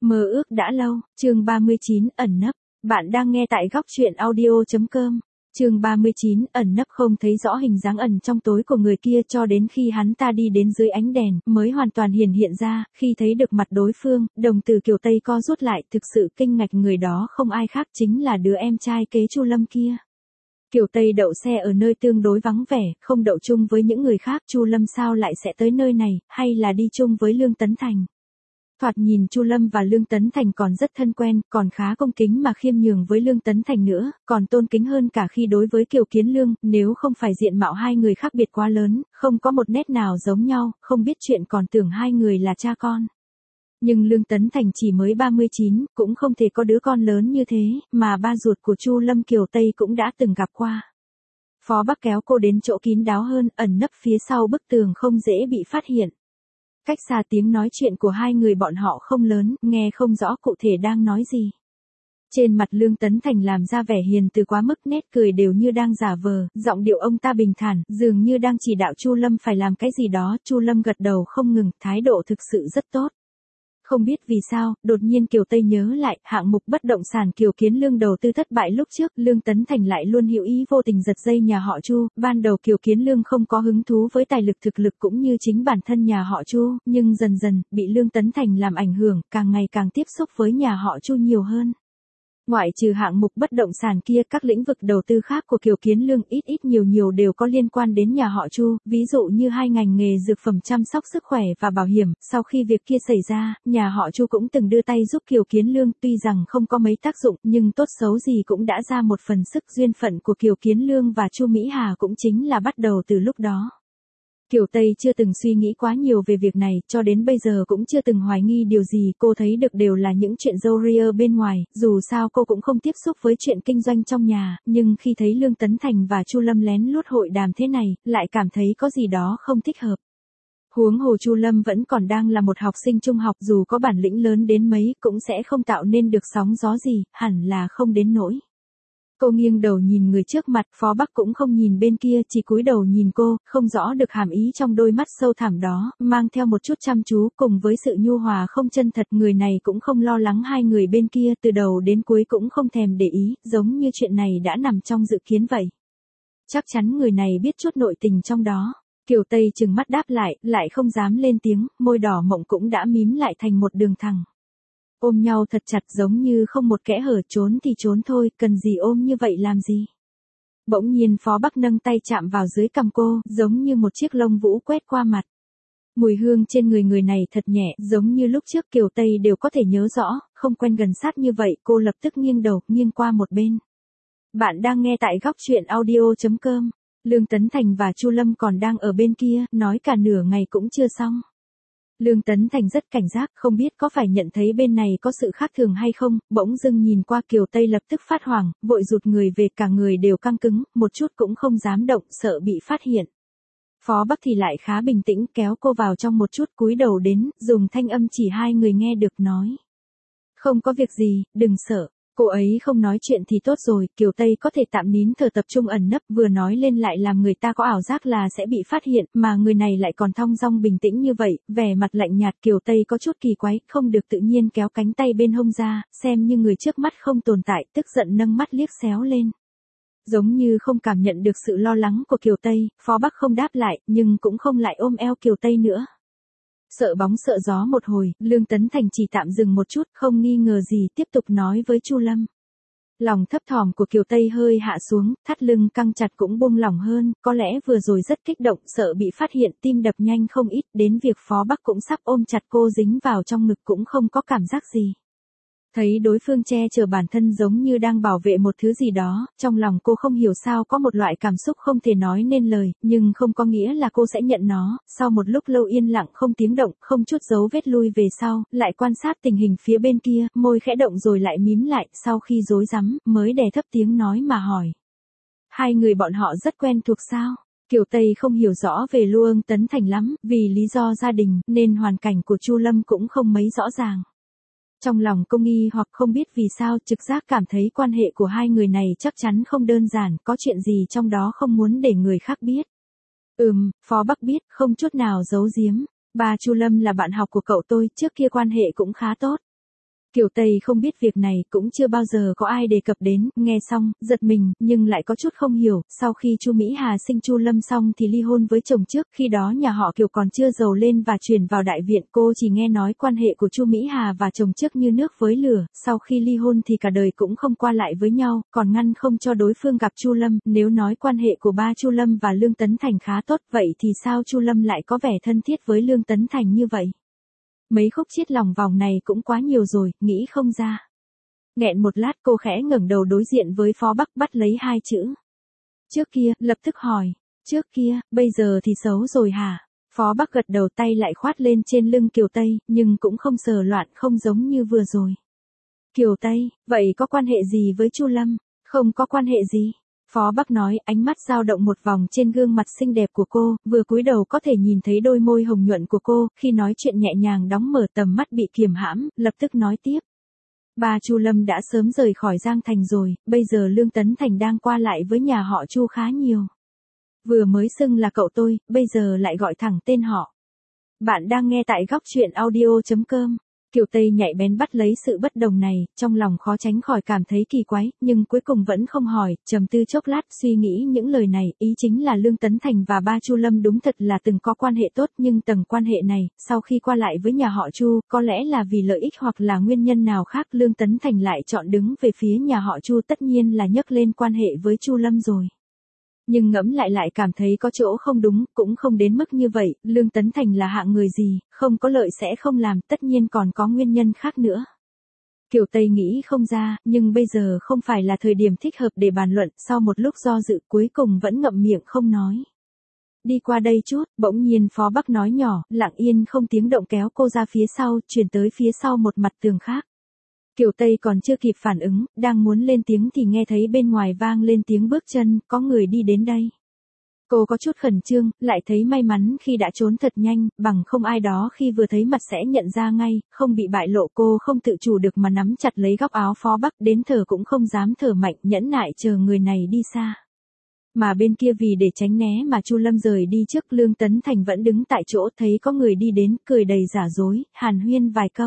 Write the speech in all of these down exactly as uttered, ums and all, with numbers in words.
Mơ ước đã lâu, chương ba mươi chín, ẩn nấp. Bạn đang nghe tại góc truyện audio chấm com. Chương ba mươi chín, ẩn nấp. Không thấy rõ hình dáng ẩn trong tối của người kia cho đến khi hắn ta đi đến dưới ánh đèn, mới hoàn toàn hiển hiện ra, khi thấy được mặt đối phương, đồng tử Kiều Tây co rút lại, thực sự kinh ngạc, người đó không ai khác chính là đứa em trai kế Chu Lâm kia. Kiều Tây đậu xe ở nơi tương đối vắng vẻ, không đậu chung với những người khác, Chu Lâm sao lại sẽ tới nơi này, hay là đi chung với Lương Tấn Thành? Thoạt nhìn Chu Lâm và Lương Tấn Thành còn rất thân quen, còn khá cung kính mà khiêm nhường với Lương Tấn Thành nữa, còn tôn kính hơn cả khi đối với Kiều Kiến Lương, nếu không phải diện mạo hai người khác biệt quá lớn, không có một nét nào giống nhau, không biết chuyện còn tưởng hai người là cha con. Nhưng Lương Tấn Thành chỉ mới ba mươi chín, cũng không thể có đứa con lớn như thế, mà ba ruột của Chu Lâm Kiều Tây cũng đã từng gặp qua. Phó Bắc kéo cô đến chỗ kín đáo hơn, ẩn nấp phía sau bức tường không dễ bị phát hiện. Cách xa tiếng nói chuyện của hai người bọn họ không lớn, nghe không rõ cụ thể đang nói gì. Trên mặt Lương Tấn Thành làm ra vẻ hiền từ quá mức, nét cười đều như đang giả vờ, giọng điệu ông ta bình thản, dường như đang chỉ đạo Chu Lâm phải làm cái gì đó. Chu Lâm gật đầu không ngừng, thái độ thực sự rất tốt. Không biết vì sao, đột nhiên Kiều Tây nhớ lại, hạng mục bất động sản Kiều Kiến Lương đầu tư thất bại lúc trước, Lương Tấn Thành lại luôn hữu ý vô tình giật dây nhà họ Chu, ban đầu Kiều Kiến Lương không có hứng thú với tài lực thực lực cũng như chính bản thân nhà họ Chu, nhưng dần dần, bị Lương Tấn Thành làm ảnh hưởng, càng ngày càng tiếp xúc với nhà họ Chu nhiều hơn. Ngoại trừ hạng mục bất động sản kia, các lĩnh vực đầu tư khác của Kiều Kiến Lương ít ít nhiều nhiều đều có liên quan đến nhà họ Chu, ví dụ như hai ngành nghề dược phẩm chăm sóc sức khỏe và bảo hiểm. Sau khi việc kia xảy ra, nhà họ Chu cũng từng đưa tay giúp Kiều Kiến Lương, tuy rằng không có mấy tác dụng, nhưng tốt xấu gì cũng đã ra một phần sức. Duyên phận của Kiều Kiến Lương và Chu Mỹ Hà cũng chính là bắt đầu từ lúc đó. Kiều Tây chưa từng suy nghĩ quá nhiều về việc này, cho đến bây giờ cũng chưa từng hoài nghi điều gì, cô thấy được đều là những chuyện râu ria bên ngoài, dù sao cô cũng không tiếp xúc với chuyện kinh doanh trong nhà, nhưng khi thấy Lương Tấn Thành và Chu Lâm lén lút hội đàm thế này, lại cảm thấy có gì đó không thích hợp. Huống hồ Chu Lâm vẫn còn đang là một học sinh trung học, dù có bản lĩnh lớn đến mấy, cũng sẽ không tạo nên được sóng gió gì, hẳn là không đến nỗi. Cô nghiêng đầu nhìn người trước mặt, Phó Bắc cũng không nhìn bên kia, chỉ cúi đầu nhìn cô, không rõ được hàm ý trong đôi mắt sâu thẳm đó, mang theo một chút chăm chú, cùng với sự nhu hòa không chân thật. Người này cũng không lo lắng hai người bên kia, từ đầu đến cuối cũng không thèm để ý, giống như chuyện này đã nằm trong dự kiến vậy. Chắc chắn người này biết chút nội tình trong đó. Kiều Tây trừng mắt đáp lại, lại không dám lên tiếng, môi đỏ mọng cũng đã mím lại thành một đường thẳng. Ôm nhau thật chặt giống như không một kẽ hở, trốn thì trốn thôi, cần gì ôm như vậy làm gì. Bỗng nhiên Phó Bắc nâng tay chạm vào dưới cằm cô, giống như một chiếc lông vũ quét qua mặt. Mùi hương trên người người này thật nhẹ, giống như lúc trước Kiều Tây đều có thể nhớ rõ, không quen gần sát như vậy, cô lập tức nghiêng đầu, nghiêng qua một bên. Bạn đang nghe tại góc truyện audio chấm com. Lương Tấn Thành và Chu Lâm còn đang ở bên kia, nói cả nửa ngày cũng chưa xong. Lương Tấn Thành rất cảnh giác, không biết có phải nhận thấy bên này có sự khác thường hay không, bỗng dưng nhìn qua Kiều Tây lập tức phát hoảng, vội rụt người về, cả người đều căng cứng, một chút cũng không dám động, sợ bị phát hiện. Phó Bắc thì lại khá bình tĩnh, kéo cô vào trong một chút, cúi đầu đến, dùng thanh âm chỉ hai người nghe được nói. Không có việc gì, đừng sợ. Cô ấy không nói chuyện thì tốt rồi, Kiều Tây có thể tạm nín thở tập trung ẩn nấp, vừa nói lên lại làm người ta có ảo giác là sẽ bị phát hiện, mà người này lại còn thong dong bình tĩnh như vậy, vẻ mặt lạnh nhạt. Kiều Tây có chút kỳ quái, không được tự nhiên kéo cánh tay bên hông ra, xem như người trước mắt không tồn tại, tức giận nâng mắt liếc xéo lên. Giống như không cảm nhận được sự lo lắng của Kiều Tây, Phó Bắc không đáp lại, nhưng cũng không lại ôm eo Kiều Tây nữa. Sợ bóng sợ gió một hồi, Lương Tấn Thành chỉ tạm dừng một chút, không nghi ngờ gì, tiếp tục nói với Chu Lâm. Lòng thấp thỏm của Kiều Tây hơi hạ xuống, thắt lưng căng chặt cũng buông lỏng hơn, có lẽ vừa rồi rất kích động, sợ bị phát hiện, tim đập nhanh không ít, đến việc Phó Bắc cũng sắp ôm chặt cô dính vào trong ngực cũng không có cảm giác gì. Thấy đối phương che chở bản thân giống như đang bảo vệ một thứ gì đó, trong lòng cô không hiểu sao có một loại cảm xúc không thể nói nên lời, nhưng không có nghĩa là cô sẽ nhận nó. Sau một lúc lâu yên lặng không tiếng động, không chút dấu vết lui về sau, lại quan sát tình hình phía bên kia, môi khẽ động rồi lại mím lại, sau khi rối rắm, mới đè thấp tiếng nói mà hỏi. Hai người bọn họ rất quen thuộc sao? Kiều Tây không hiểu rõ về Lương Tấn Thành lắm, vì lý do gia đình, nên hoàn cảnh của Chu Lâm cũng không mấy rõ ràng. Trong lòng cô nghi hoặc không biết vì sao, trực giác cảm thấy quan hệ của hai người này chắc chắn không đơn giản, có chuyện gì trong đó không muốn để người khác biết. Ừm, Phó Bắc biết, không chút nào giấu giếm. Bà Chu Lâm là bạn học của cậu tôi, trước kia quan hệ cũng khá tốt. Kiều Tây không biết việc này, cũng chưa bao giờ có ai đề cập đến, nghe xong, giật mình, nhưng lại có chút không hiểu, sau khi Chu Mỹ Hà sinh Chu Lâm xong thì ly hôn với chồng trước, khi đó nhà họ Kiều còn chưa giàu lên và chuyển vào đại viện, cô chỉ nghe nói quan hệ của Chu Mỹ Hà và chồng trước như nước với lửa, sau khi ly hôn thì cả đời cũng không qua lại với nhau, còn ngăn không cho đối phương gặp Chu Lâm, nếu nói quan hệ của ba Chu Lâm và Lương Tấn Thành khá tốt, vậy thì sao Chu Lâm lại có vẻ thân thiết với Lương Tấn Thành như vậy? Mấy khúc chiết lòng vòng này cũng quá nhiều rồi, nghĩ không ra. Nghẹn một lát cô khẽ ngẩng đầu đối diện với Phó Bắc bắt lấy hai chữ. Trước kia, lập tức hỏi. Trước kia, bây giờ thì xấu rồi hả? Phó Bắc gật đầu, tay lại khoát lên trên lưng Kiều Tây, nhưng cũng không sờ loạn, không giống như vừa rồi. Kiều Tây, vậy có quan hệ gì với Chu Lâm? Không có quan hệ gì. Phó Bắc nói, ánh mắt dao động một vòng trên gương mặt xinh đẹp của cô, vừa cúi đầu có thể nhìn thấy đôi môi hồng nhuận của cô, khi nói chuyện nhẹ nhàng đóng mở, tầm mắt bị kiềm hãm, lập tức nói tiếp. Ba Chu Lâm đã sớm rời khỏi Giang Thành rồi, bây giờ Lương Tấn Thành đang qua lại với nhà họ Chu khá nhiều. Vừa mới xưng là cậu tôi, bây giờ lại gọi thẳng tên họ. Bạn đang nghe tại góc truyện audio chấm com. Kiều Tây nhạy bén bắt lấy sự bất đồng này, trong lòng khó tránh khỏi cảm thấy kỳ quái, nhưng cuối cùng vẫn không hỏi, trầm tư chốc lát, suy nghĩ những lời này, ý chính là Lương Tấn Thành và ba Chu Lâm đúng thật là từng có quan hệ tốt, nhưng tầng quan hệ này, sau khi qua lại với nhà họ Chu, có lẽ là vì lợi ích hoặc là nguyên nhân nào khác, Lương Tấn Thành lại chọn đứng về phía nhà họ Chu, tất nhiên là nhắc lên quan hệ với Chu Lâm rồi. Nhưng ngẫm lại lại cảm thấy có chỗ không đúng, cũng không đến mức như vậy, Lương Tấn Thành là hạng người gì, không có lợi sẽ không làm, tất nhiên còn có nguyên nhân khác nữa. Kiều Tây nghĩ không ra, nhưng bây giờ không phải là thời điểm thích hợp để bàn luận, sau một lúc do dự cuối cùng vẫn ngậm miệng không nói. Đi qua đây chút, bỗng nhiên Phó Bắc nói nhỏ, lặng yên không tiếng động kéo cô ra phía sau, chuyển tới phía sau một mặt tường khác. Kiều Tây còn chưa kịp phản ứng, đang muốn lên tiếng thì nghe thấy bên ngoài vang lên tiếng bước chân, có người đi đến đây. Cô có chút khẩn trương, lại thấy may mắn khi đã trốn thật nhanh, bằng không ai đó khi vừa thấy mặt sẽ nhận ra ngay, không bị bại lộ, cô không tự chủ được mà nắm chặt lấy góc áo Phó Bắc, đến thở cũng không dám thở mạnh, nhẫn nại chờ người này đi xa. Mà bên kia vì để tránh né mà Chu Lâm rời đi trước, Lương Tấn Thành vẫn đứng tại chỗ, thấy có người đi đến, cười đầy giả dối, hàn huyên vài câu.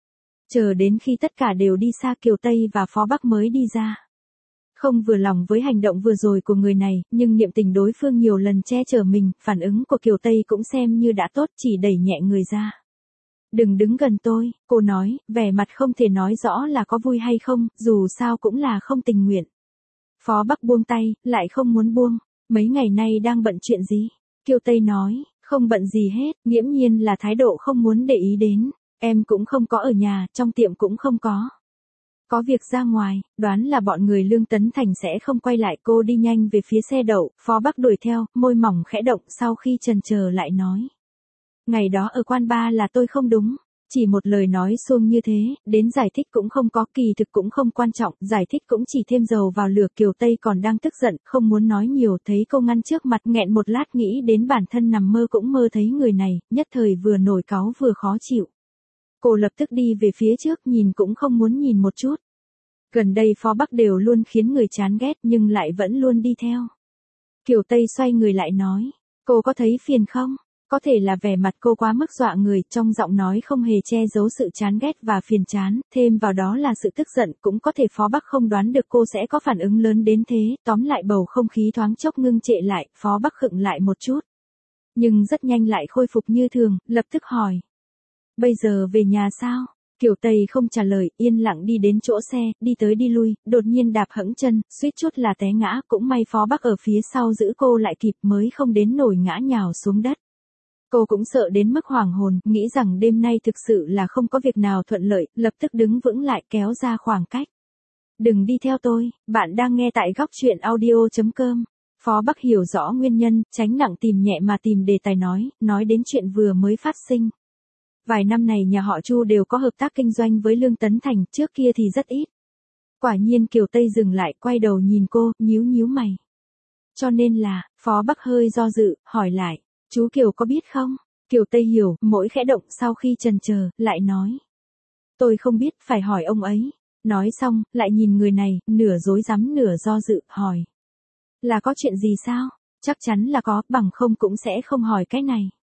Chờ đến khi tất cả đều đi xa, Kiều Tây và Phó Bắc mới đi ra. Không vừa lòng với hành động vừa rồi của người này, nhưng niệm tình đối phương nhiều lần che chở mình, phản ứng của Kiều Tây cũng xem như đã tốt, chỉ đẩy nhẹ người ra. Đừng đứng gần tôi, cô nói, vẻ mặt không thể nói rõ là có vui hay không, dù sao cũng là không tình nguyện. Phó Bắc buông tay, lại không muốn buông, mấy ngày nay đang bận chuyện gì? Kiều Tây nói, không bận gì hết, nghiễm nhiên là thái độ không muốn để ý đến. Em cũng không có ở nhà, trong tiệm cũng không có. Có việc ra ngoài, đoán là bọn người Lương Tấn Thành sẽ không quay lại, cô đi nhanh về phía xe đậu, Phó Bắc đuổi theo, môi mỏng khẽ động, sau khi chần chờ lại nói. Ngày đó ở quán bar là tôi không đúng. Chỉ một lời nói suông như thế, đến giải thích cũng không có, kỳ thực cũng không quan trọng, giải thích cũng chỉ thêm dầu vào lửa. Kiều Tây còn đang tức giận, không muốn nói nhiều, thấy cô ngăn trước mặt, nghẹn một lát nghĩ đến bản thân nằm mơ cũng mơ thấy người này, nhất thời vừa nổi cáu vừa khó chịu. Cô lập tức đi về phía trước, nhìn cũng không muốn nhìn một chút. Gần đây Phó Bắc đều luôn khiến người chán ghét, nhưng lại vẫn luôn đi theo. Kiều Tây xoay người lại nói, cô có thấy phiền không? Có thể là vẻ mặt cô quá mức dọa người, trong giọng nói không hề che giấu sự chán ghét và phiền chán, thêm vào đó là sự tức giận, cũng có thể Phó Bắc không đoán được cô sẽ có phản ứng lớn đến thế, tóm lại bầu không khí thoáng chốc ngưng trệ lại, Phó Bắc khựng lại một chút. Nhưng rất nhanh lại khôi phục như thường, lập tức hỏi. Bây giờ về nhà sao? Kiều Tây không trả lời, yên lặng đi đến chỗ xe, đi tới đi lui, đột nhiên đạp hẫng chân, suýt chút là té ngã, cũng may Phó Bắc ở phía sau giữ cô lại kịp mới không đến nổi ngã nhào xuống đất. Cô cũng sợ đến mức hoảng hồn, nghĩ rằng đêm nay thực sự là không có việc nào thuận lợi, lập tức đứng vững lại kéo ra khoảng cách. Đừng đi theo tôi, bạn đang nghe tại góc truyện audio chấm com. Phó Bắc hiểu rõ nguyên nhân, tránh nặng tìm nhẹ mà tìm đề tài nói, nói đến chuyện vừa mới phát sinh. Vài năm này nhà họ Chu đều có hợp tác kinh doanh với Lương Tấn Thành, trước kia thì rất ít. Quả nhiên Kiều Tây dừng lại, quay đầu nhìn cô, nhíu nhíu mày. Cho nên là, Phó Bắc hơi do dự, hỏi lại, chú Kiều có biết không? Kiều Tây hiểu, mỗi khẽ động, sau khi chần chờ, lại nói. Tôi không biết, phải hỏi ông ấy. Nói xong, lại nhìn người này, nửa dối rắm nửa do dự, hỏi. Là có chuyện gì sao? Chắc chắn là có, bằng không cũng sẽ không hỏi cái này.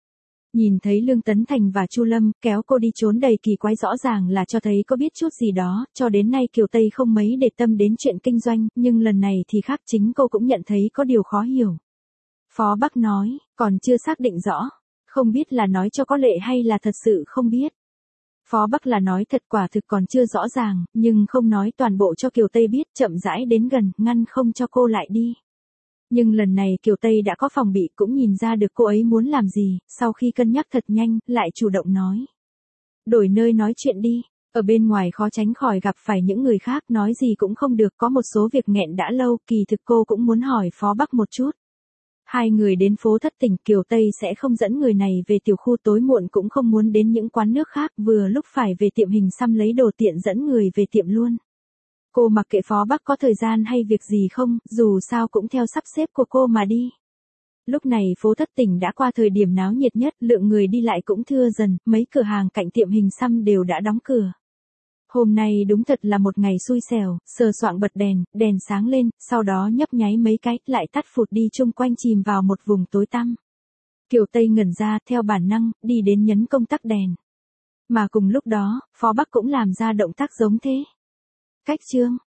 Nhìn thấy Lương Tấn Thành và Chu Lâm kéo cô đi trốn đầy kỳ quái rõ ràng là cho thấy có biết chút gì đó, cho đến nay Kiều Tây không mấy để tâm đến chuyện kinh doanh, nhưng lần này thì khác, chính cô cũng nhận thấy có điều khó hiểu. Phó Bắc nói, còn chưa xác định rõ, không biết là nói cho có lệ hay là thật sự không biết. Phó Bắc là nói thật, quả thực còn chưa rõ ràng, nhưng không nói toàn bộ cho Kiều Tây biết, chậm rãi đến gần, ngăn không cho cô lại đi. Nhưng lần này Kiều Tây đã có phòng bị, cũng nhìn ra được cô ấy muốn làm gì, sau khi cân nhắc thật nhanh, lại chủ động nói. Đổi nơi nói chuyện đi, ở bên ngoài khó tránh khỏi gặp phải những người khác, nói gì cũng không được, có một số việc nghẹn đã lâu, kỳ thực cô cũng muốn hỏi Phó Bắc một chút. Hai người đến phố Thất Tình, Kiều Tây sẽ không dẫn người này về tiểu khu, tối muộn cũng không muốn đến những quán nước khác, vừa lúc phải về tiệm hình xăm lấy đồ, tiện dẫn người về tiệm luôn. Cô mặc kệ Phó Bắc có thời gian hay việc gì không, dù sao cũng theo sắp xếp của cô mà đi. Lúc này phố Thất Tình đã qua thời điểm náo nhiệt nhất, lượng người đi lại cũng thưa dần, mấy cửa hàng cạnh tiệm hình xăm đều đã đóng cửa. Hôm nay đúng thật là một ngày xui xẻo, sờ soạng bật đèn, đèn sáng lên, sau đó nhấp nháy mấy cái, lại tắt phụt đi, chung quanh chìm vào một vùng tối tăm. Kiều Tây ngẩn ra, theo bản năng, đi đến nhấn công tắc đèn. Mà cùng lúc đó, Phó Bắc cũng làm ra động tác giống thế. Cách chương